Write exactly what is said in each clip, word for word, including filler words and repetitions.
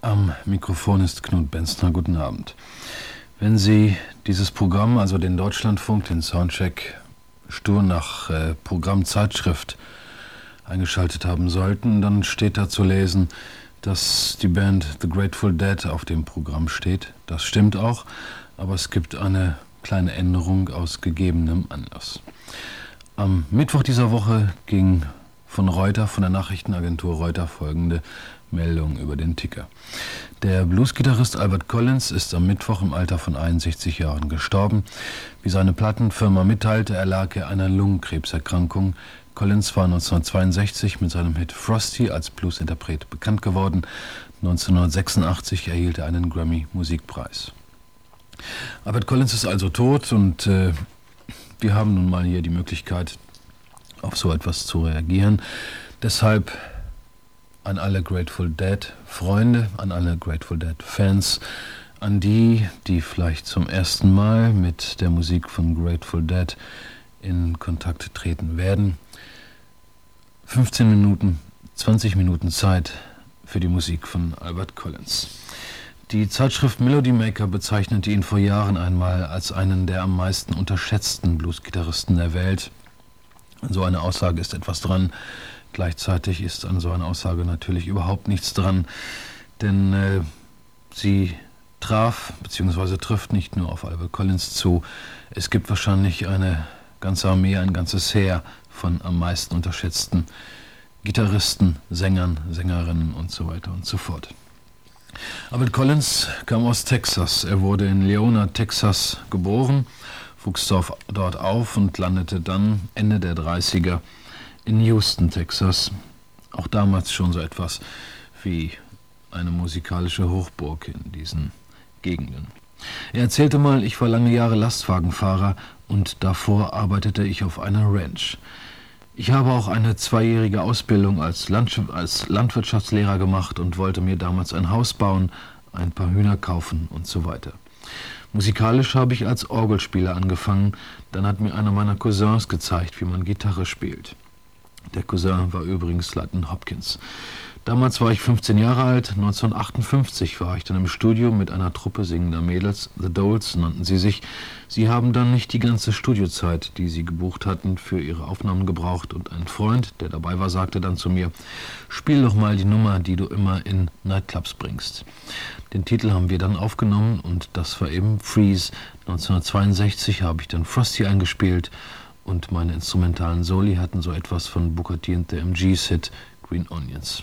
Am Mikrofon ist Knut Benzner. Guten Abend. Wenn Sie dieses Programm, also den Deutschlandfunk, den Soundcheck, stur nach äh, Programmzeitschrift eingeschaltet haben sollten, dann steht da zu lesen, dass die Band The Grateful Dead auf dem Programm steht. Das stimmt auch, aber es gibt eine kleine Änderung aus gegebenem Anlass. Am Mittwoch dieser Woche ging von Reuters, von der Nachrichtenagentur Reuters, folgende Meldung über den Ticker. Der Bluesgitarrist Albert Collins ist am Mittwoch im Alter von einundsechzig Jahren gestorben. Wie seine Plattenfirma mitteilte, erlag er einer Lungenkrebserkrankung. Collins war neunzehnhundertzweiundsechzig mit seinem Hit Frosty als Bluesinterpret bekannt geworden. neunzehnhundertsechsundachtzig erhielt er einen Grammy-Musikpreis. Albert Collins ist also tot und äh, wir haben nun mal hier die Möglichkeit, auf so etwas zu reagieren. Deshalb an alle Grateful Dead Freunde, an alle Grateful Dead Fans, an die, die vielleicht zum ersten Mal mit der Musik von Grateful Dead in Kontakt treten werden. fünfzehn Minuten, zwanzig Minuten Zeit für die Musik von Albert Collins. Die Zeitschrift Melody Maker bezeichnete ihn vor Jahren einmal als einen der am meisten unterschätzten Bluesgitarristen der Welt. An so einer Aussage ist etwas dran. Gleichzeitig ist an so einer Aussage natürlich überhaupt nichts dran, denn äh, sie traf bzw. trifft nicht nur auf Albert Collins zu. Es gibt wahrscheinlich eine ganze Armee, ein ganzes Heer von am meisten unterschätzten Gitarristen, Sängern, Sängerinnen und so weiter und so fort. Albert Collins kam aus Texas. Er wurde in Leona, Texas geboren, wuchs dort auf und landete dann Ende der dreißiger in Houston, Texas. Auch damals schon so etwas wie eine musikalische Hochburg in diesen Gegenden. Er erzählte mal, ich war lange Jahre Lastwagenfahrer und davor arbeitete ich auf einer Ranch. Ich habe auch eine zweijährige Ausbildung als, Land- als Landwirtschaftslehrer gemacht und wollte mir damals ein Haus bauen, ein paar Hühner kaufen und so weiter. Musikalisch habe ich als Orgelspieler angefangen, dann hat mir einer meiner Cousins gezeigt, wie man Gitarre spielt. Der Cousin war übrigens Slayton Hopkins. Damals war ich fünfzehn Jahre alt, neunzehnhundertachtundfünfzig war ich dann im Studio mit einer Truppe singender Mädels, The Doles nannten sie sich. Sie haben dann nicht die ganze Studiozeit, die sie gebucht hatten, für ihre Aufnahmen gebraucht und ein Freund, der dabei war, sagte dann zu mir, spiel doch mal die Nummer, die du immer in Nightclubs bringst. Den Titel haben wir dann aufgenommen und das war eben Freeze. neunzehnhundertzweiundsechzig habe ich dann Frosty eingespielt und meine instrumentalen Soli hatten so etwas von Booker T and the M Gs Hit Green Onions.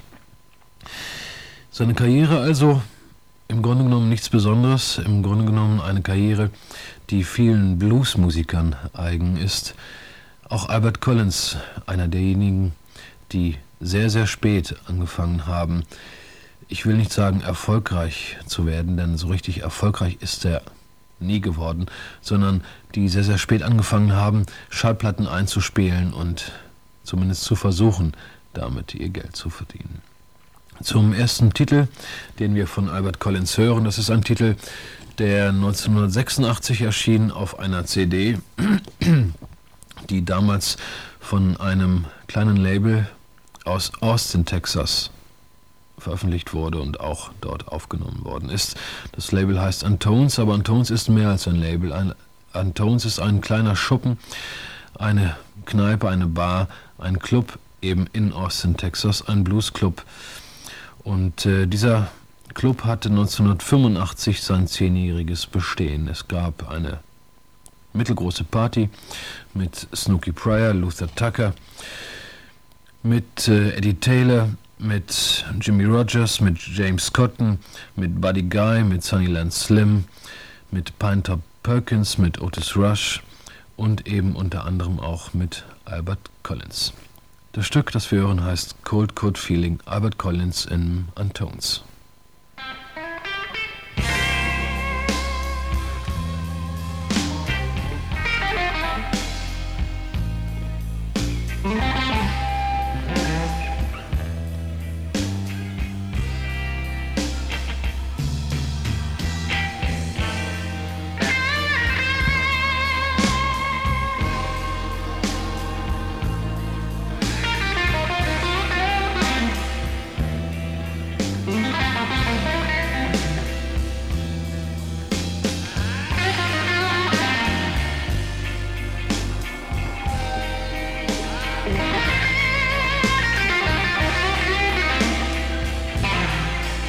Seine Karriere also im Grunde genommen nichts Besonderes, im Grunde genommen eine Karriere, die vielen Bluesmusikern eigen ist. Auch Albert Collins, einer derjenigen, die sehr, sehr spät angefangen haben, ich will nicht sagen erfolgreich zu werden, denn so richtig erfolgreich ist er nie geworden, sondern die sehr, sehr spät angefangen haben, Schallplatten einzuspielen und zumindest zu versuchen, damit ihr Geld zu verdienen. Zum ersten Titel, den wir von Albert Collins hören, das ist ein Titel, der neunzehnhundertsechsundachtzig erschien auf einer C D, die damals von einem kleinen Label aus Austin, Texas, veröffentlicht wurde und auch dort aufgenommen worden ist. Das Label heißt Antones, aber Antones ist mehr als ein Label. Ein, Antones ist ein kleiner Schuppen, eine Kneipe, eine Bar, ein Club eben in Austin, Texas, ein Bluesclub. Und äh, dieser Club hatte neunzehnhundertfünfundachtzig sein zehnjähriges Bestehen. Es gab eine mittelgroße Party mit Snooky Pryor, Luther Tucker, mit äh, Eddie Taylor, mit Jimmy Rogers, mit James Cotton, mit Buddy Guy, mit Sunnyland Slim, mit Pinetop Perkins, mit Otis Rush und eben unter anderem auch mit Albert Collins. Das Stück, das wir hören, heißt Cold Cold Feeling, Albert Collins in Antones. Mm-hmm.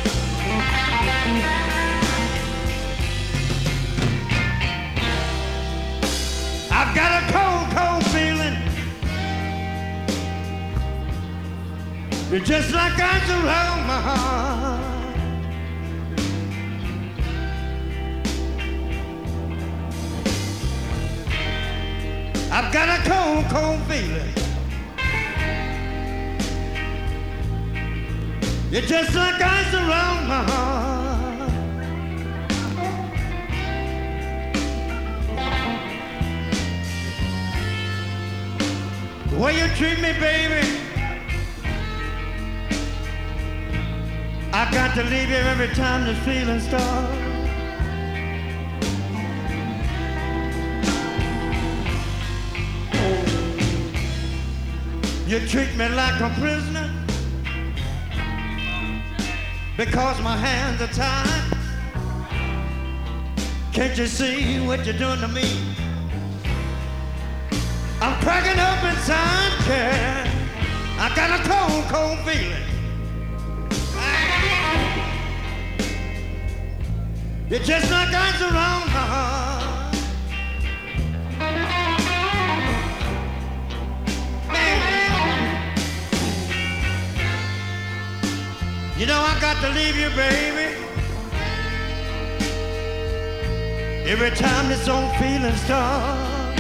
I've got a cold, cold feeling. You're just like ice around my heart. I've got a cold, cold feeling. You're just like ice around my heart. The way you treat me, baby, I've got to leave you every time this feeling starts. You treat me like a prisoner because my hands are tied. Can't you see what you're doing to me? I'm cracking up inside, yeah. I got a cold, cold feeling. You're just like ice around my heart. You know I got to leave you, baby, every time this old feeling starts.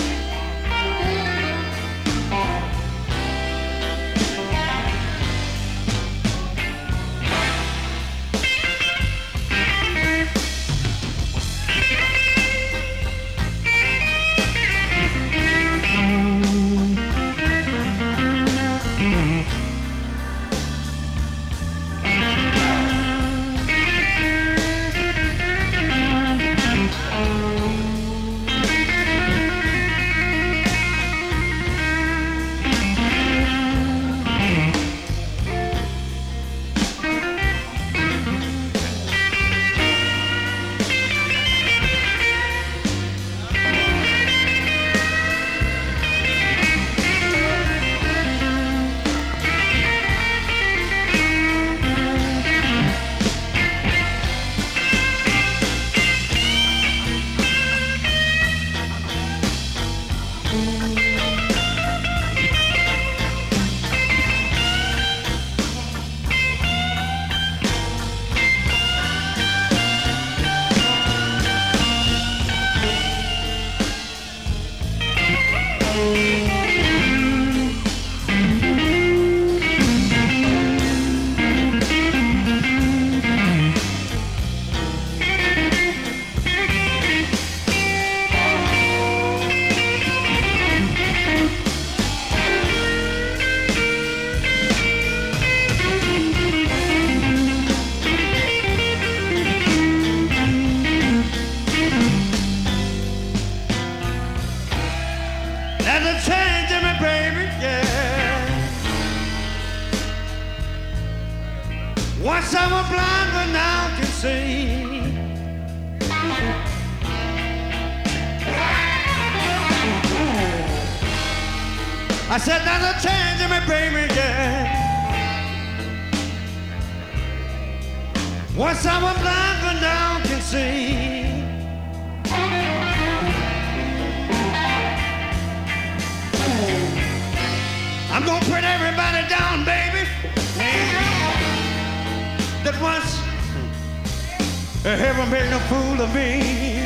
Once I was blind, but now I can see. I said there's a change in me, baby, yeah. Once I was blind, but now I can see. I'm gonna put everybody down, baby, that once heaven made a fool of me.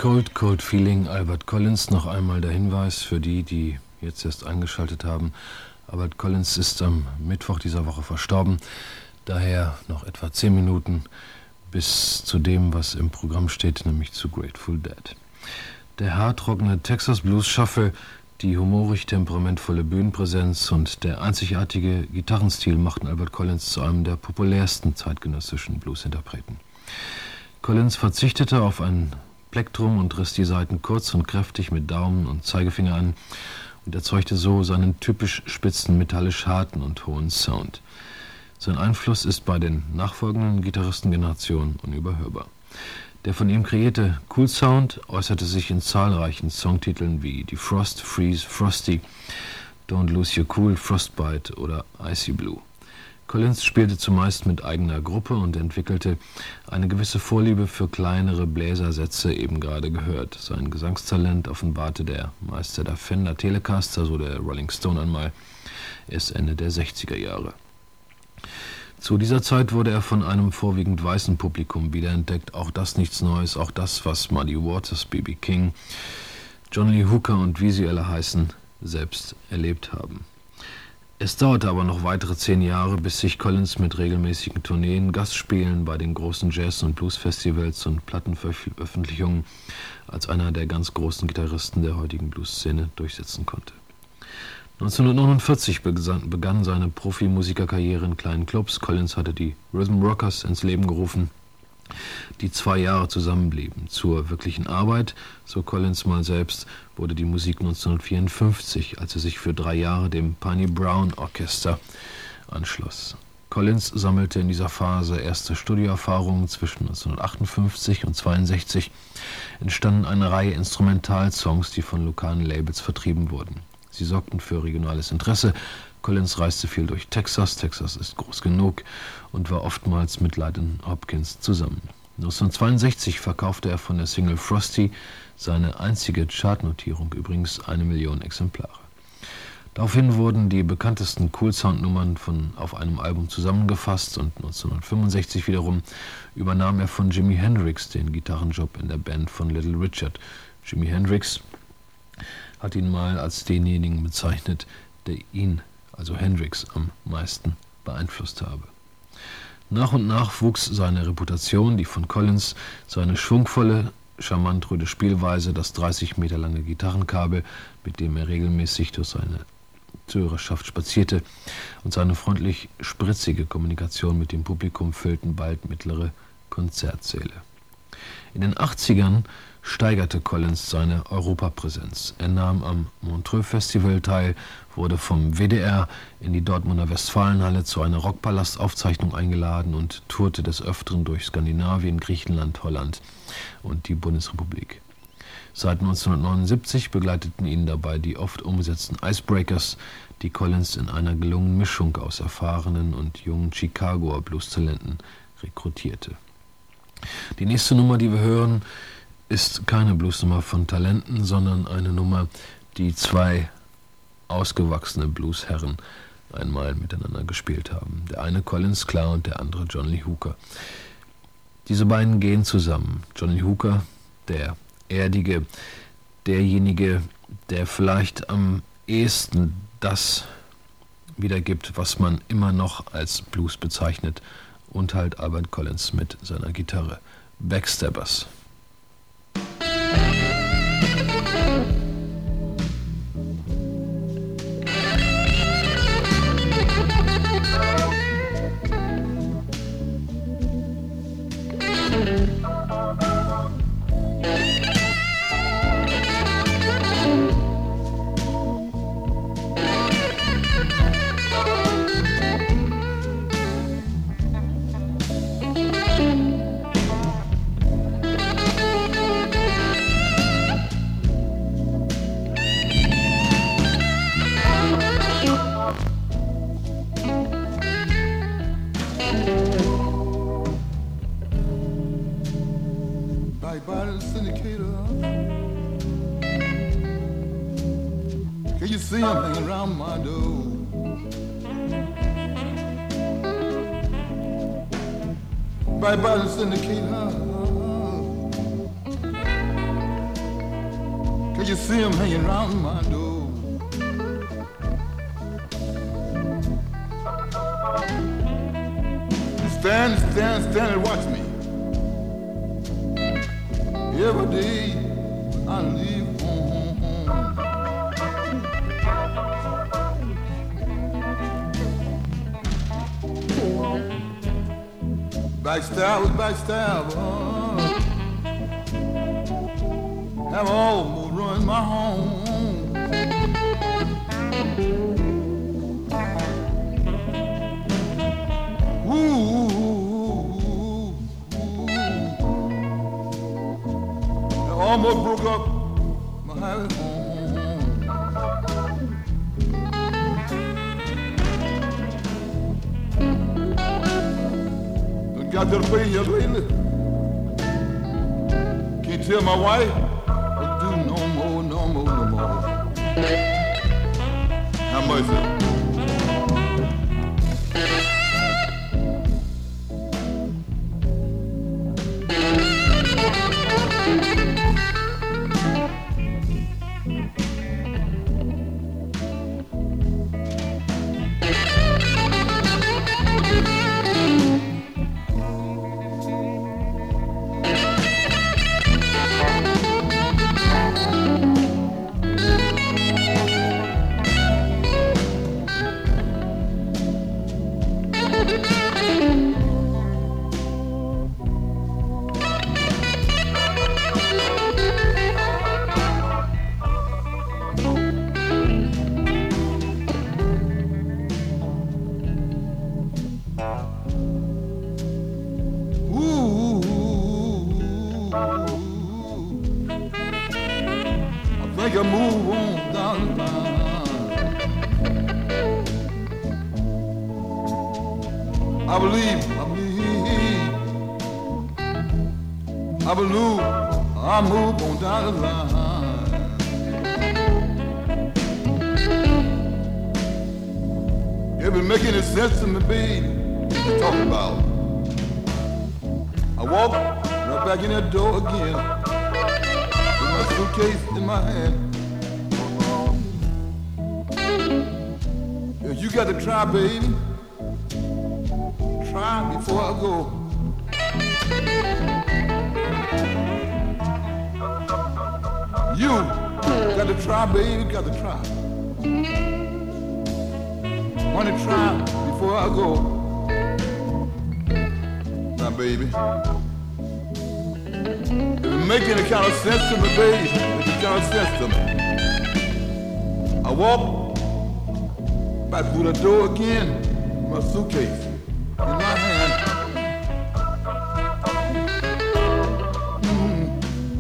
Cold, Cold Feeling, Albert Collins. Noch einmal der Hinweis für die, die jetzt erst eingeschaltet haben. Albert Collins ist am Mittwoch dieser Woche verstorben. Daher noch etwa zehn Minuten bis zu dem, was im Programm steht, nämlich zu Grateful Dead. Der hartrockene Texas Blues Shuffle, die humorig temperamentvolle Bühnenpräsenz und der einzigartige Gitarrenstil machten Albert Collins zu einem der populärsten zeitgenössischen Bluesinterpreten. Collins verzichtete auf ein Plektrum und riss die Saiten kurz und kräftig mit Daumen und Zeigefinger an und erzeugte so seinen typisch spitzen, metallisch harten und hohen Sound. Sein Einfluss ist bei den nachfolgenden Gitarristengenerationen unüberhörbar. Der von ihm kreierte Cool Sound äußerte sich in zahlreichen Songtiteln wie Defrost, Freeze, Frosty, Don't Lose Your Cool, Frostbite oder Icy Blue. Collins spielte zumeist mit eigener Gruppe und entwickelte eine gewisse Vorliebe für kleinere Bläsersätze, eben gerade gehört. Sein Gesangstalent offenbarte der Meister der Fender Telecaster, so der Rolling Stone einmal, erst Ende der sechziger Jahre. Zu dieser Zeit wurde er von einem vorwiegend weißen Publikum wiederentdeckt. Auch das nichts Neues, auch das, was Muddy Waters, B B King, John Lee Hooker und wie sie alle heißen, selbst erlebt haben. Es dauerte aber noch weitere zehn Jahre, bis sich Collins mit regelmäßigen Tourneen, Gastspielen bei den großen Jazz- und Bluesfestivals und Plattenveröffentlichungen als einer der ganz großen Gitarristen der heutigen Bluesszene durchsetzen konnte. neunzehnhundertneunundvierzig begann seine Profimusikerkarriere in kleinen Clubs. Collins hatte die Rhythm Rockers ins Leben gerufen, die zwei Jahre zusammenblieben. Zur wirklichen Arbeit, so Collins mal selbst, wurde die Musik neunzehnhundertvierundfünfzig, als er sich für drei Jahre dem Piney Brown Orchester anschloss. Collins sammelte in dieser Phase erste Studioerfahrungen. Zwischen neunzehnhundertachtundfünfzig und zweiundsechzig entstanden eine Reihe Instrumentalsongs, die von lokalen Labels vertrieben wurden. Sie sorgten für regionales Interesse. Collins reiste viel durch Texas, Texas ist groß genug, und war oftmals mit Lydon Hopkins zusammen. neunzehnhundertzweiundsechzig verkaufte er von der Single Frosty, seine einzige Chartnotierung, übrigens eine Million Exemplare. Daraufhin wurden die bekanntesten Cool-Sound-Nummern von auf einem Album zusammengefasst und neunzehnhundertfünfundsechzig wiederum übernahm er von Jimi Hendrix den Gitarrenjob in der Band von Little Richard. Jimi Hendrix hat ihn mal als denjenigen bezeichnet, der ihn, also Hendrix, am meisten beeinflusst habe. Nach und nach wuchs seine Reputation, die von Collins, seine schwungvolle, charmant rüde Spielweise, das dreißig Meter lange Gitarrenkabel, mit dem er regelmäßig durch seine Zuhörerschaft spazierte, und seine freundlich spritzige Kommunikation mit dem Publikum füllten bald mittlere Konzertsäle. In den achtzigern steigerte Collins seine Europapräsenz. Er nahm am Montreux Festival teil, wurde vom W D R in die Dortmunder Westfalenhalle zu einer Rockpalast-Aufzeichnung eingeladen und tourte des Öfteren durch Skandinavien, Griechenland, Holland und die Bundesrepublik. Seit neunzehnhundertneunundsiebzig begleiteten ihn dabei die oft umgesetzten Icebreakers, die Collins in einer gelungenen Mischung aus erfahrenen und jungen Chicagoer Bluestalenten rekrutierte. Die nächste Nummer, die wir hören, ist keine Bluesnummer von Talenten, sondern eine Nummer, die zwei ausgewachsene Bluesherren einmal miteinander gespielt haben. Der eine Collins, klar, und der andere John Lee Hooker. Diese beiden gehen zusammen. John Lee Hooker, der Erdige, derjenige, der vielleicht am ehesten das wiedergibt, was man immer noch als Blues bezeichnet, und halt Albert Collins mit seiner Gitarre. Backstabbers. See him hanging around my door. Right by the syndicator. you see him hanging around my door. Stand, stand, stand and watch me. Every day I leave home. Backstab, backstab. Have almost ruined my home. Ooh, ooh, ooh, ooh. I almost broke up my happy home. Done got to the place here lately. Can't tell my wife. Do no more, no more, no more. How much is it? I believe, I believe, I believe I move on down the line. It been making any sense to me, baby, what you talking about? I walk right back in that door again with my suitcase in my hand. Yeah, you got to try, baby. Try before I go. You got to try, baby, got to try. Want to try before I go. Now, baby, if it make any kind of sense to me, baby, make any kind of sense to me. I walk back through the door again, my suitcase in my hand. Mm-hmm.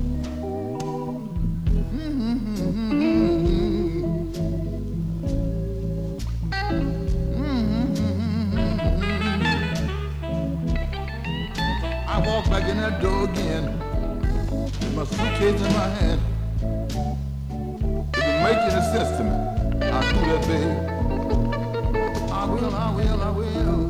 Mm-hmm. I walk back in that door again with my suitcase in my hand. If it make any sense to me, I'll do that, baby. I will, I will, I will.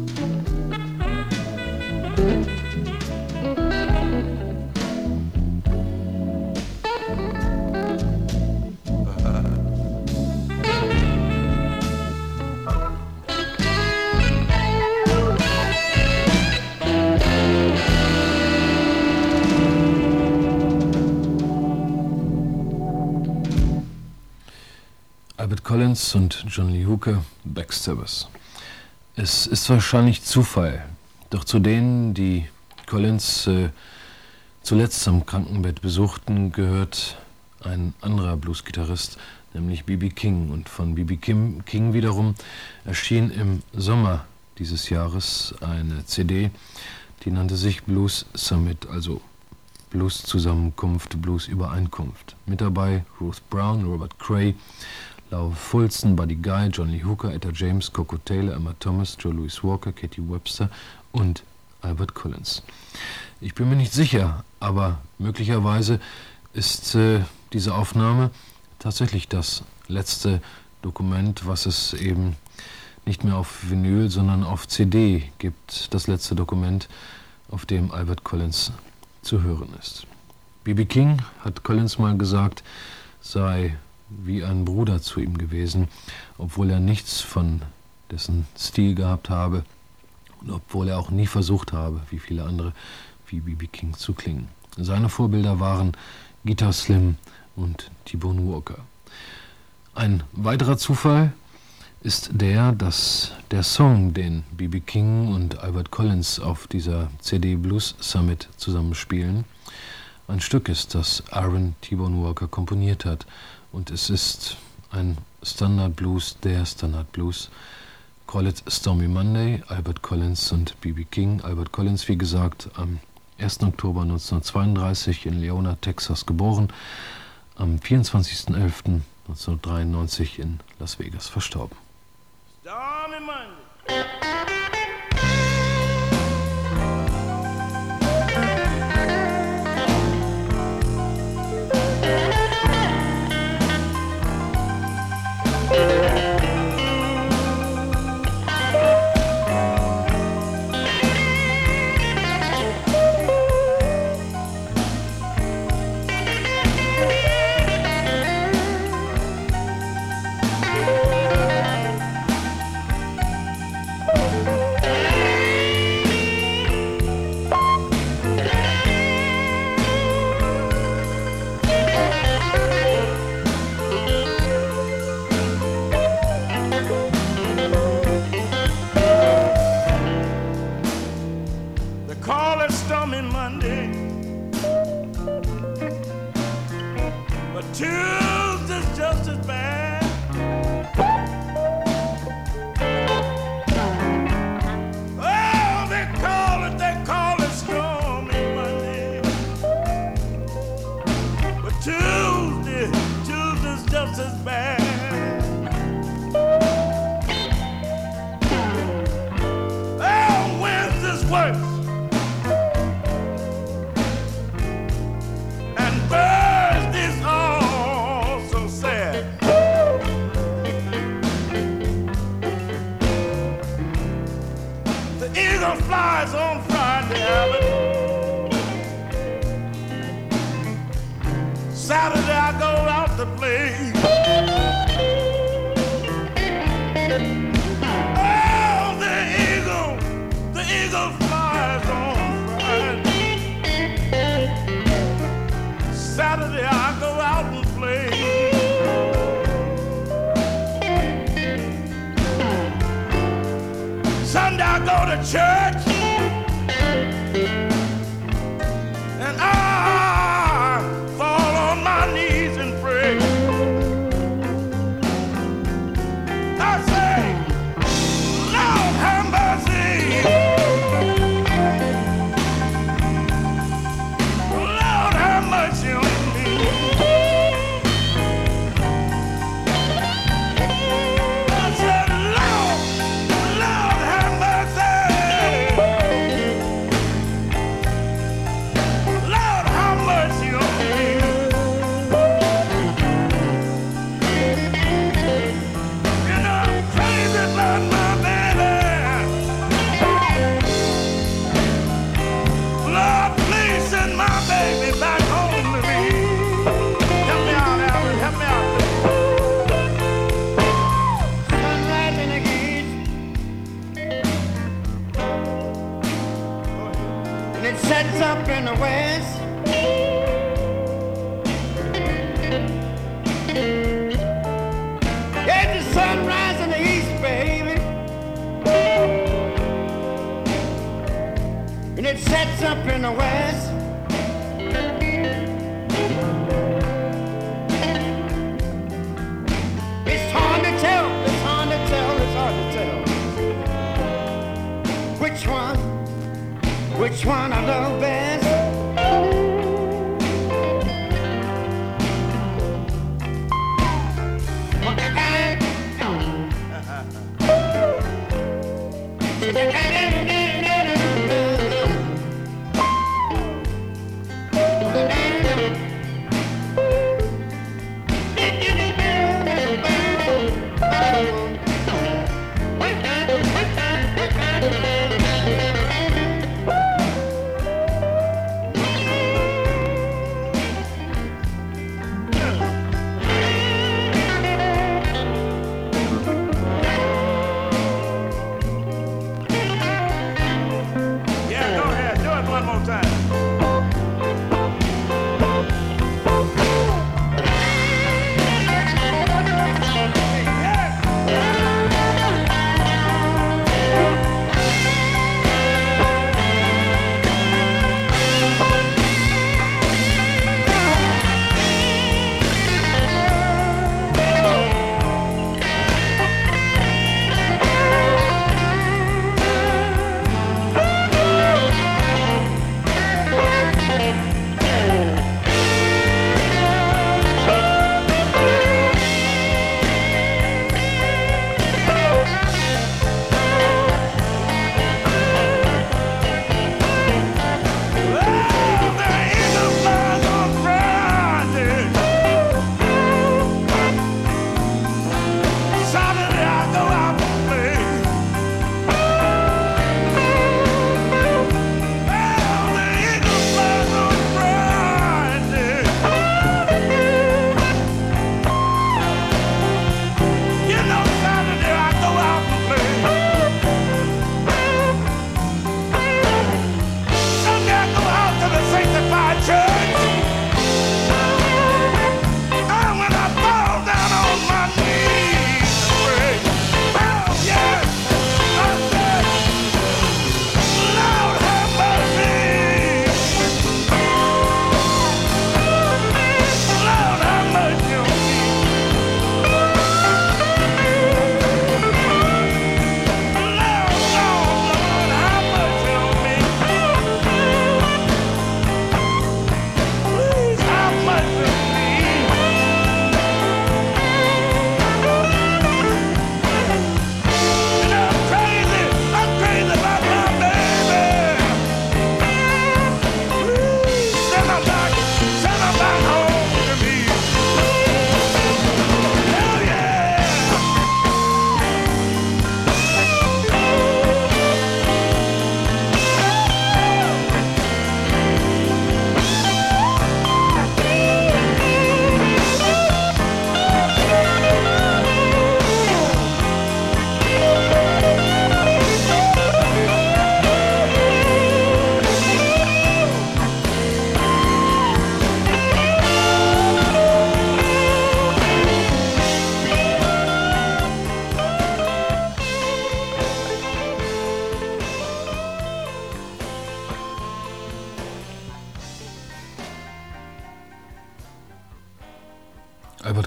Albert Collins und John Lee Hooker, Backstabbers. Es ist wahrscheinlich Zufall, doch zu denen, die Collins äh, zuletzt am Krankenbett besuchten, gehört ein anderer Bluesgitarrist, nämlich B B King. Und von B B King, King wiederum erschien im Sommer dieses Jahres eine C D, die nannte sich Blues Summit, also Blues-Zusammenkunft, Blues-Übereinkunft. Mit dabei Ruth Brown, Robert Cray, Lowell Fulson, Buddy Guy, John Lee Hooker, Etta James, Coco Taylor, Emma Thomas, Joe Louis Walker, Katie Webster und Albert Collins. Ich bin mir nicht sicher, aber möglicherweise ist äh, diese Aufnahme tatsächlich das letzte Dokument, was es eben nicht mehr auf Vinyl, sondern auf C D gibt. Das letzte Dokument, auf dem Albert Collins zu hören ist. B B King hat Collins mal gesagt, sei wie ein Bruder zu ihm gewesen, obwohl er nichts von dessen Stil gehabt habe und obwohl er auch nie versucht habe, wie viele andere, wie B B King zu klingen. Seine Vorbilder waren Guitar Slim und T-Bone Walker. Ein weiterer Zufall ist der, dass der Song, den B B King und Albert Collins auf dieser C D Blues Summit zusammenspielen, ein Stück ist, das Aaron T-Bone Walker komponiert hat. Und es ist ein Standard Blues, der Standard Blues. Call It Stormy Monday, Albert Collins und B B King. Albert Collins, wie gesagt, am ersten Oktober neunzehnhundertzweiunddreißig in Leona, Texas geboren, am vierundzwanzigsten elften neunzehnhundertdreiundneunzig in Las Vegas verstorben. Stormy Monday.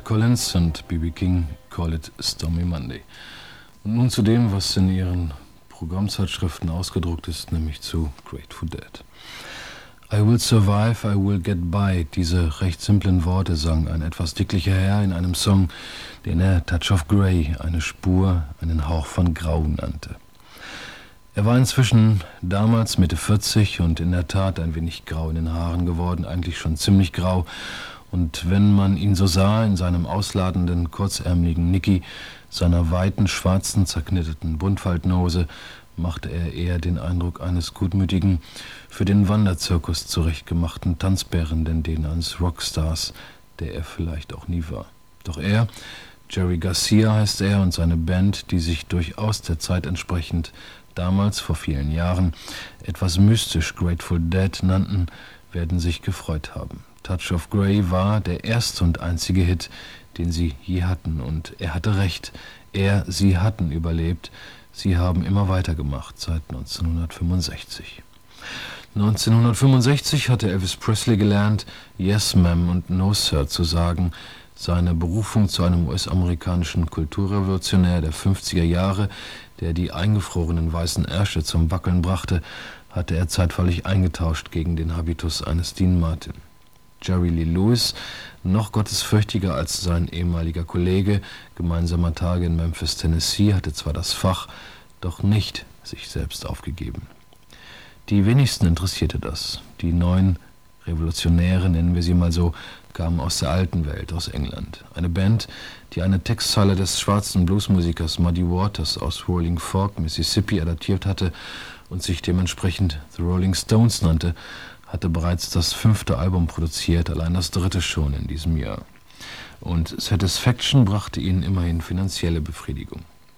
Collins und B B King, Call It Stormy Monday. Und nun zu dem, was in ihren Programmzeitschriften ausgedruckt ist, nämlich zu Grateful Dead. I will survive, I will get by. Diese recht simplen Worte sang ein etwas dicklicher Herr in einem Song, den er Touch of Grey, eine Spur, einen Hauch von Grau nannte. Er war inzwischen damals Mitte vierzig und in der Tat ein wenig grau in den Haaren geworden, eigentlich schon ziemlich grau. Und wenn man ihn so sah, in seinem ausladenden, kurzärmeligen Nicky, seiner weiten, schwarzen, zerknitteten Buntfaltnose, machte er eher den Eindruck eines gutmütigen, für den Wanderzirkus zurechtgemachten Tanzbären, denn den eines Rockstars, der er vielleicht auch nie war. Doch er, Jerry Garcia heißt er, und seine Band, die sich durchaus der Zeit entsprechend damals, vor vielen Jahren, etwas mystisch Grateful Dead nannten, werden sich gefreut haben. Touch of Grey war der erste und einzige Hit, den sie je hatten, und er hatte recht, er, sie hatten überlebt, sie haben immer weitergemacht seit neunzehnhundertfünfundsechzig. neunzehnhundertfünfundsechzig hatte Elvis Presley gelernt, Yes, Ma'am und No, Sir zu sagen. Seine Berufung zu einem U S-amerikanischen Kulturrevolutionär der fünfziger Jahre, der die eingefrorenen weißen Ärsche zum Wackeln brachte, hatte er zeitweilig eingetauscht gegen den Habitus eines Dean Martin. Jerry Lee Lewis, noch gottesfürchtiger als sein ehemaliger Kollege gemeinsamer Tage in Memphis, Tennessee, hatte zwar das Fach, doch nicht sich selbst aufgegeben. Die wenigsten interessierte das. Die neuen Revolutionäre, nennen wir sie mal so, kamen aus der alten Welt, aus England. Eine Band, die eine Textzeile des schwarzen Bluesmusikers Muddy Waters aus Rolling Fork, Mississippi, adaptiert hatte und sich dementsprechend The Rolling Stones nannte, hatte bereits das fünfte Album produziert, allein das dritte schon in diesem Jahr. Und Satisfaction brachte ihnen immerhin finanzielle Befriedigung.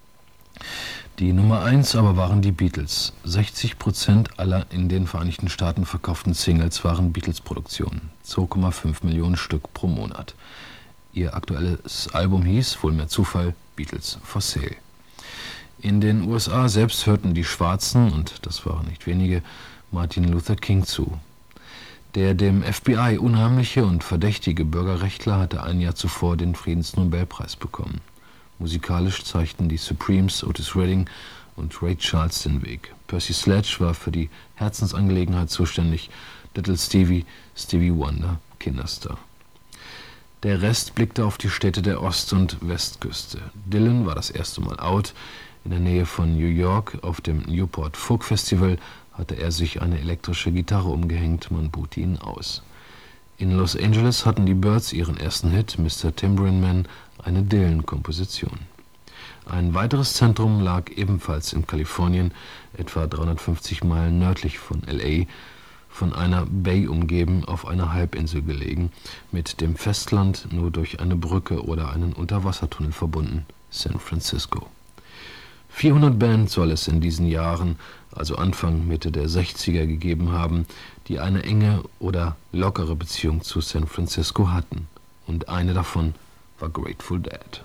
Die Nummer eins aber waren die Beatles. sechzig Prozent aller in den Vereinigten Staaten verkauften Singles waren Beatles-Produktionen, zwei Komma fünf Millionen Stück pro Monat. Ihr aktuelles Album hieß, wohl mehr Zufall, Beatles for Sale. In den U S A selbst hörten die Schwarzen, und das waren nicht wenige, Martin Luther King zu. Der dem F B I unheimliche und verdächtige Bürgerrechtler hatte ein Jahr zuvor den Friedensnobelpreis bekommen. Musikalisch zeigten die Supremes, Otis Redding und Ray Charles den Weg. Percy Sledge war für die Herzensangelegenheit zuständig, Little Stevie, Stevie Wonder, Kinderstar. Der Rest blickte auf die Städte der Ost- und Westküste. Dylan war das erste Mal out. In der Nähe von New York auf dem Newport Folk Festival hatte er sich eine elektrische Gitarre umgehängt, man buhte ihn aus. In Los Angeles hatten die Byrds ihren ersten Hit, Mister Tambourine Man, eine Dylan-Komposition. Ein weiteres Zentrum lag ebenfalls in Kalifornien, etwa dreihundertfünfzig Meilen nördlich von L A, von einer Bay umgeben, auf einer Halbinsel gelegen, mit dem Festland nur durch eine Brücke oder einen Unterwassertunnel verbunden, San Francisco. vierhundert Bands soll es in diesen Jahren, also Anfang, Mitte der sechziger, gegeben haben, die eine enge oder lockere Beziehung zu San Francisco hatten. Und eine davon war Grateful Dead.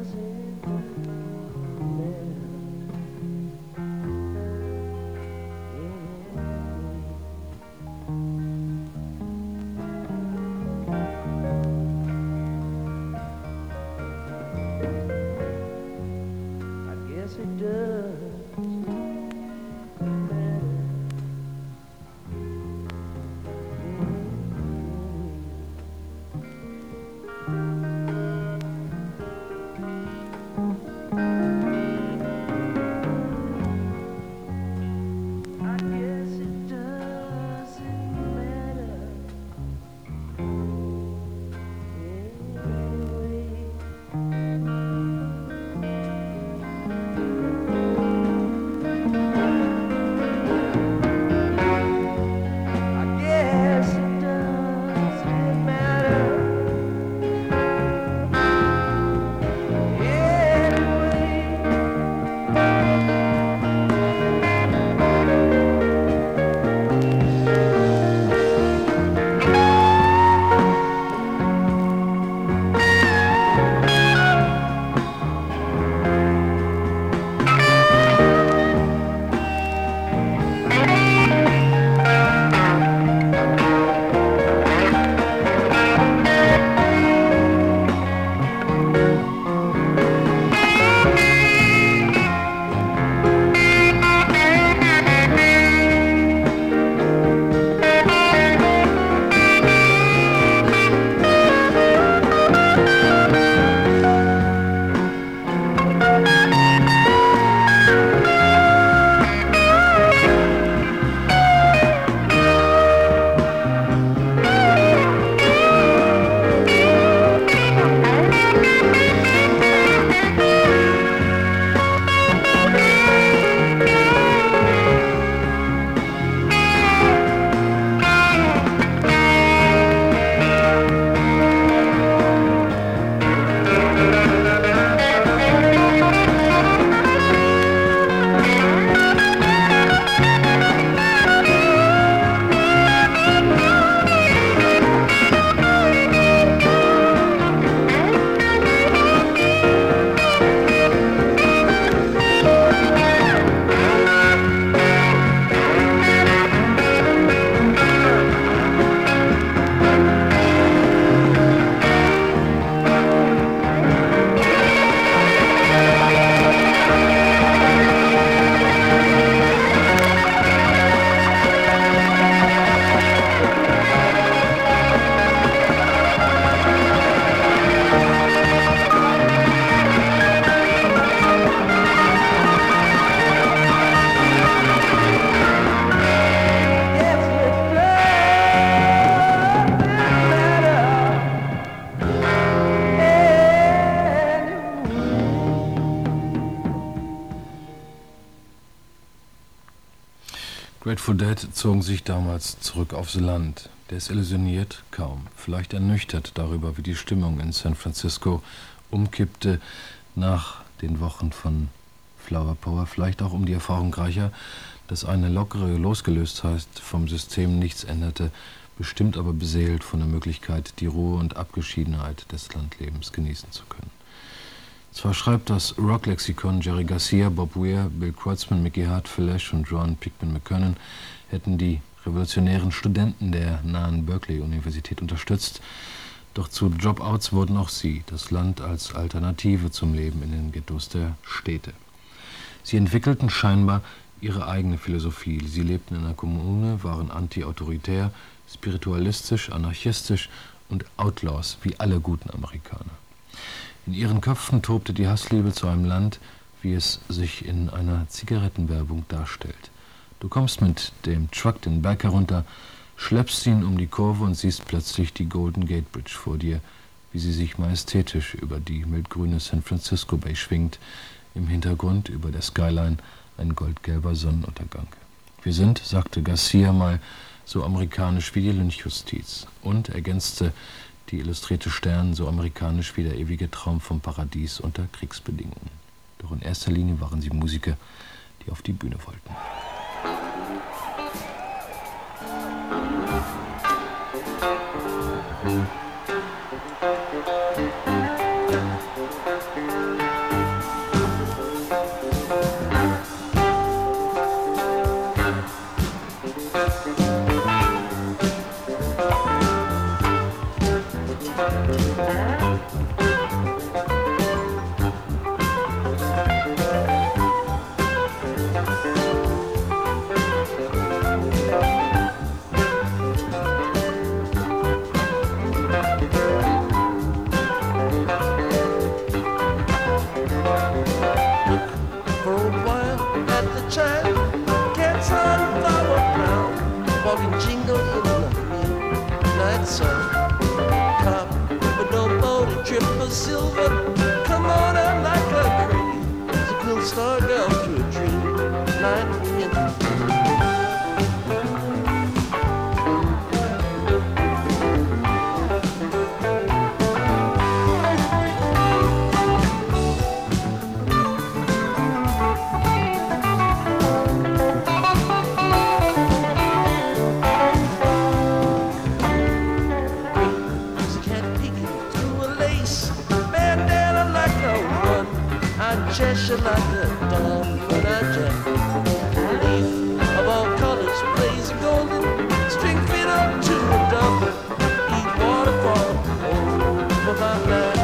Grateful Dead zogen sich damals zurück aufs Land. Desillusioniert? Kaum. Vielleicht ernüchtert darüber, wie die Stimmung in San Francisco umkippte nach den Wochen von Flower Power. Vielleicht auch um die Erfahrung reicher, dass eine lockere Losgelöstheit vom System nichts änderte, bestimmt aber beseelt von der Möglichkeit, die Ruhe und Abgeschiedenheit des Landlebens genießen zu können. Zwar schreibt das Rock-Lexikon, Jerry Garcia, Bob Weir, Bill Kreutzmann, Mickey Hart, Phil Lesh und Ron Pickman McKernan hätten die revolutionären Studenten der nahen Berkeley-Universität unterstützt, doch zu Dropouts wurden auch sie, das Land als Alternative zum Leben in den Ghettos der Städte. Sie entwickelten scheinbar ihre eigene Philosophie. Sie lebten in einer Kommune, waren anti-autoritär, spiritualistisch, anarchistisch und Outlaws, wie alle guten Amerikaner. In ihren Köpfen tobte die Hassliebe zu einem Land, wie es sich in einer Zigarettenwerbung darstellt. Du kommst mit dem Truck den Berg herunter, schleppst ihn um die Kurve und siehst plötzlich die Golden Gate Bridge vor dir, wie sie sich majestätisch über die mildgrüne San Francisco Bay schwingt, im Hintergrund über der Skyline ein goldgelber Sonnenuntergang. Wir sind, sagte Garcia mal, so amerikanisch wie die Lynchjustiz und ergänzte die illustrierte Stern, so amerikanisch wie der ewige Traum vom Paradies unter Kriegsbedingungen. Doch in erster Linie waren sie Musiker, die auf die Bühne wollten. Cheshire like a diamond I jack. Leaf of all colors, blazing golden, string fit up to a double. Eat waterfall over my back.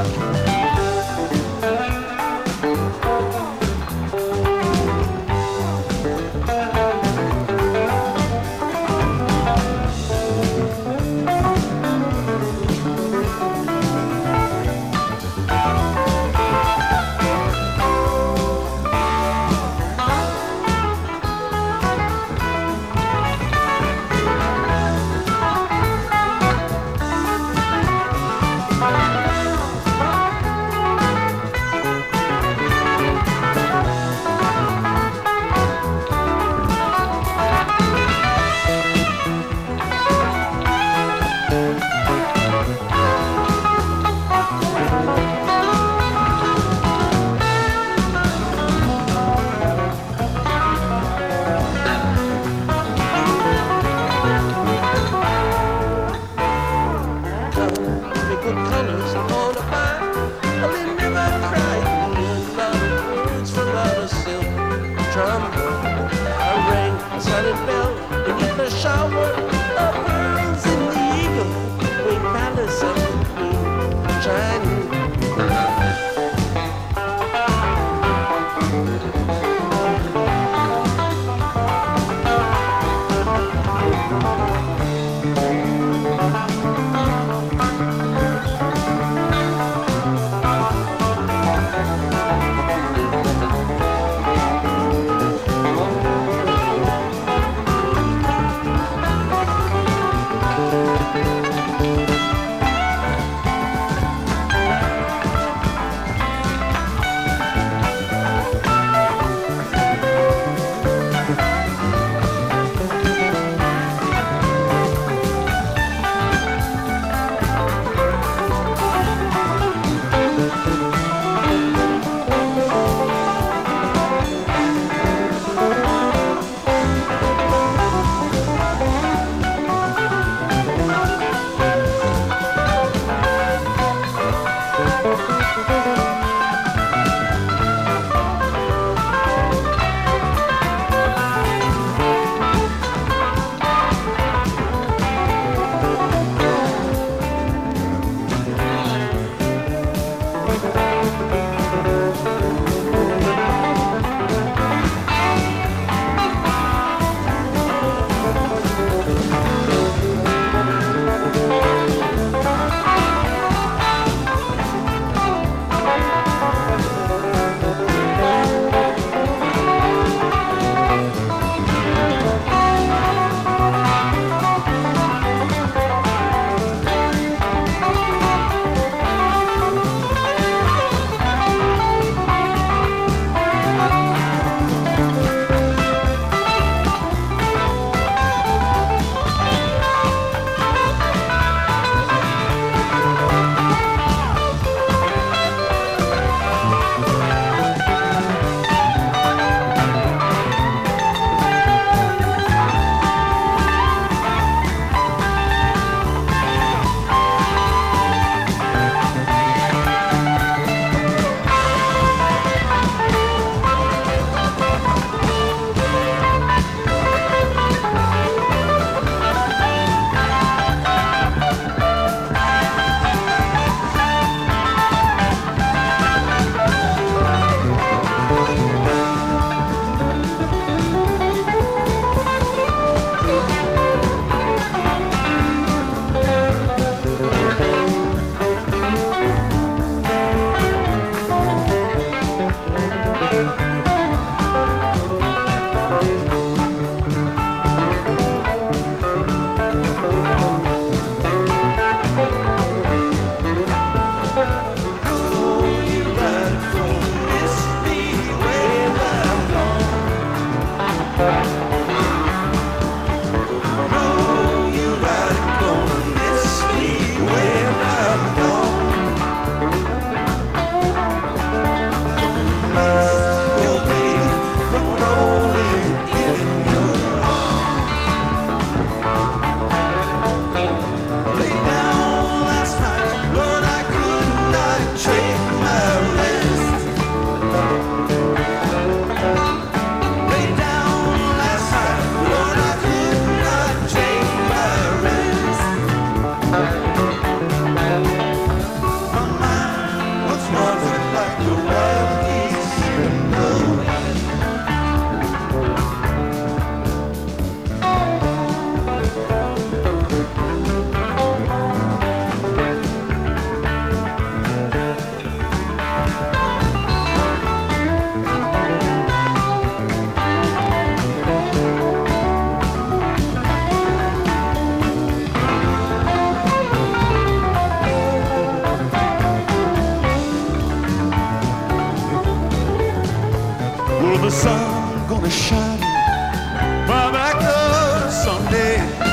the sun gonna shine my back up someday.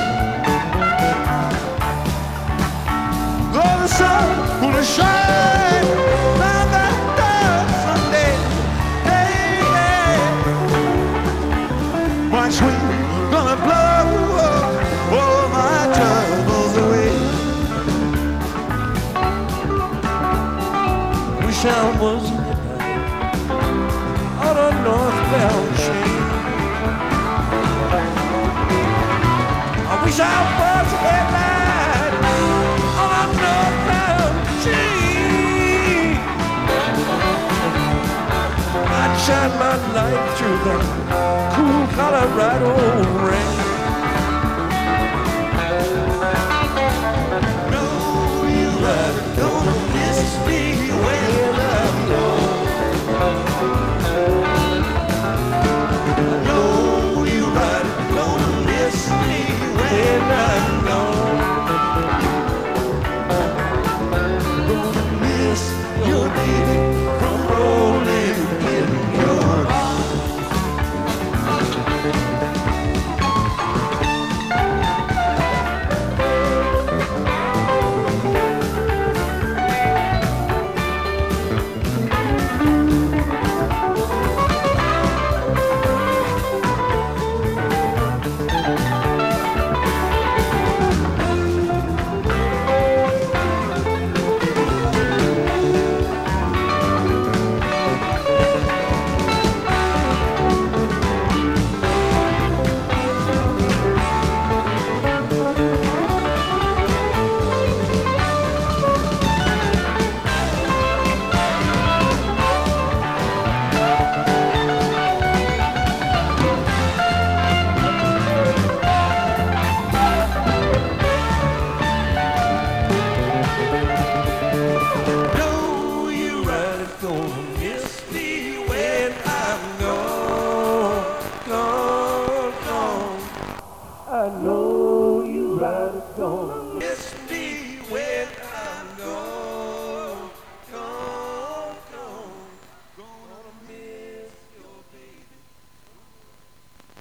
Oh, the sun gonna shine my back up someday. Hey, hey. Watch wind gonna blow all my troubles away. Wish I was on a northbound train. I wish I was a headlight on a northbound train. I'd shine my light through the cool Colorado rain.